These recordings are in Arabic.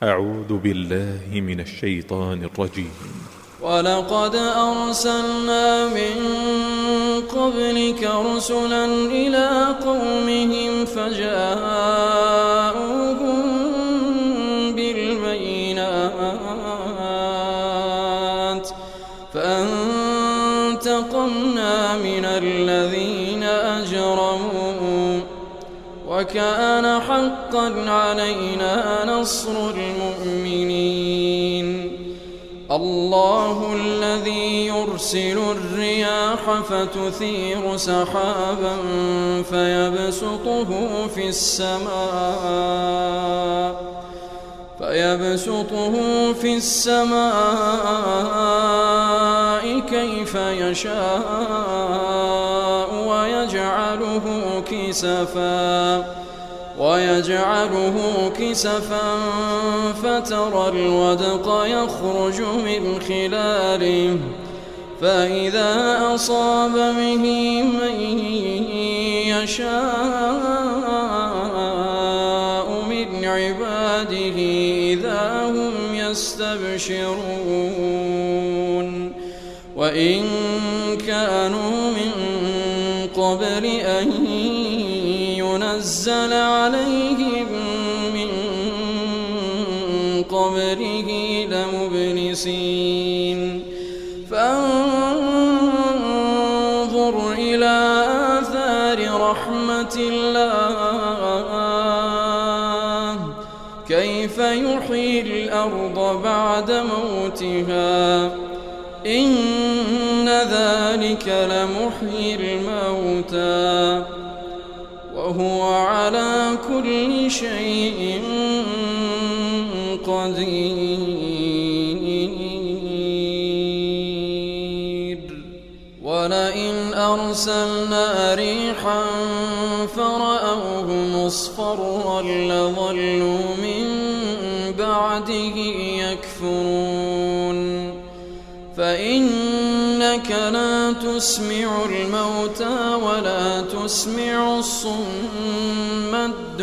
أعوذ بالله من الشيطان الرجيم. ولقد أرسلنا من قبلك رسلا إلى قومهم فجاءوهم بالبينات فانتقمنا من الذين أجرموا وكان حقا علينا نصر المؤمنين. الله الذي يرسل الرياح فتثير سحابا فيبسطه في السماء كيف يشاء ويجعله كسفا فترى الودق يخرج من خلاله فإذا أصاب به من يشاء من عباده إذا هم يستبشرون. وإن كانوا من قبل أن ينزل عليهم من قبله لمبلسين. فانظر إلى آثار رحمة الله كيف يحيي الأرض بعد موتها إن ذلك لمحيي الموتى وهو على كل شيء قدير. ولئن أرسلنا ريحا فرأوه مصفرا لظلوا من بعده يكفرون. فإنك لا تسمع الموتى ولا تسمع الصم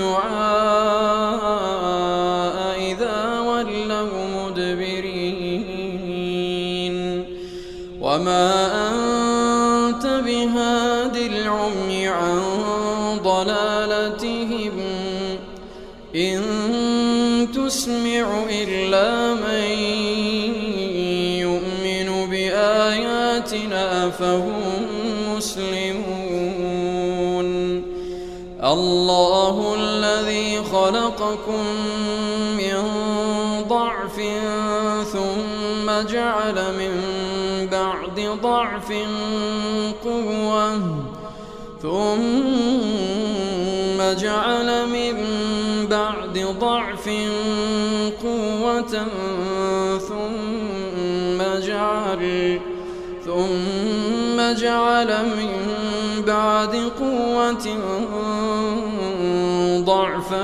الدعاء إذا ولوا مدبرين. وما أنت بهاد العمي عن ضلالتهم إن تسمع إلا من يؤمن بآياتنا فهم مسلمون. الله الذي خلقكم من ضعف ثم جعل من بعد ضعف قوة ثم جعل من بعد ضعف قوة ثم جعل من بعد قوة ضعفا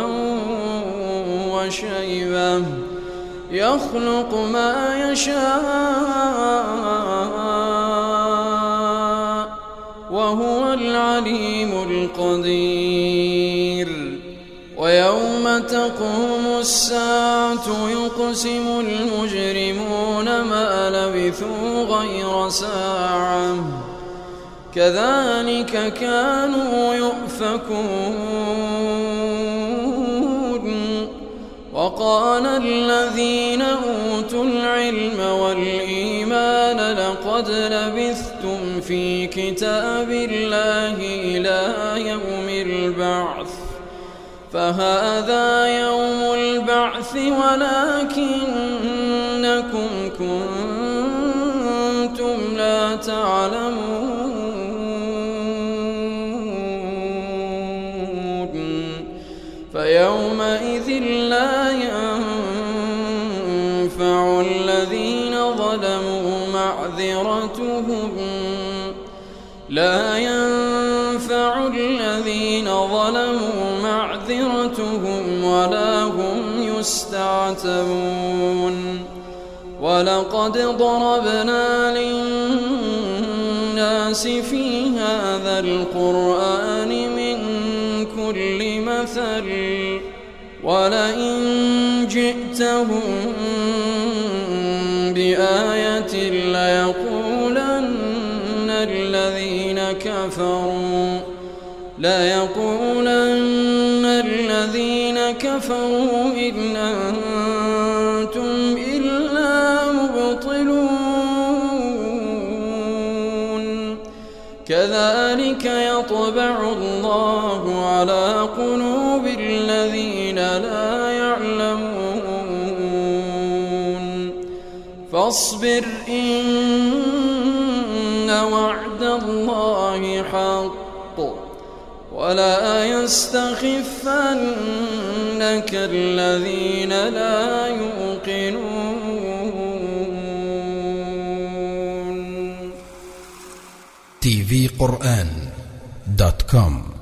وشيبة يخلق ما يشاء وهو العليم القدير. ويوم تقوم الساعة يقسم المجرمون ما لبثوا غير ساعة كذلك كانوا يؤفكون. وقال الذين أوتوا العلم والإيمان لقد لبثتم في كتاب الله إلى يوم البعث فهذا يوم البعث ولكنكم كنتم لا تعلمون. فيومئذ لا ينفع الذين ظلموا معذرتهم ولا هم يستعتبون. ولقد ضربنا للناس في هذا القرآن من كل مثل ولئن جئتهم بآية ليقولن الذين كفروا إن أنتم إلا مبطلون كذلك يطبع الله على قلوب الذين لا يعلمون فاصبر إن وعد الله حق ولا يستخفنك الذين لا يوقنون. tvquran.com